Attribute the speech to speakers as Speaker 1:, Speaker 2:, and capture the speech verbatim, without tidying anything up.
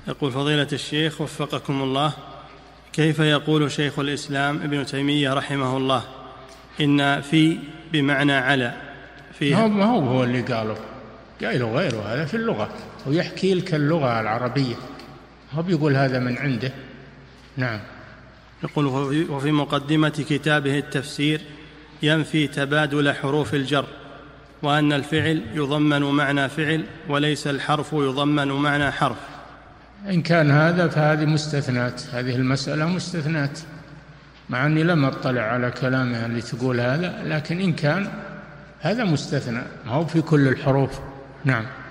Speaker 1: يقول فضيلة الشيخ وفقكم الله، كيف يقول شيخ الإسلام ابن تيمية رحمه الله إن في بمعنى على فيها؟
Speaker 2: ما هو هو اللي قاله، قايله غيره، هذا في اللغة ويحكي لك اللغة العربية، هو بيقول هذا من عنده. نعم.
Speaker 1: يقول وفي مقدمة كتابه التفسير ينفي تبادل حروف الجر، وأن الفعل يضمن معنى فعل وليس الحرف يضمن معنى حرف.
Speaker 2: إن كان هذا فهذه مستثنات، هذه المسألة مستثنات، مع أني لم أطلع على كلامها اللي تقول هذا، لكن إن كان هذا مستثنى، ما هو في كل الحروف. نعم.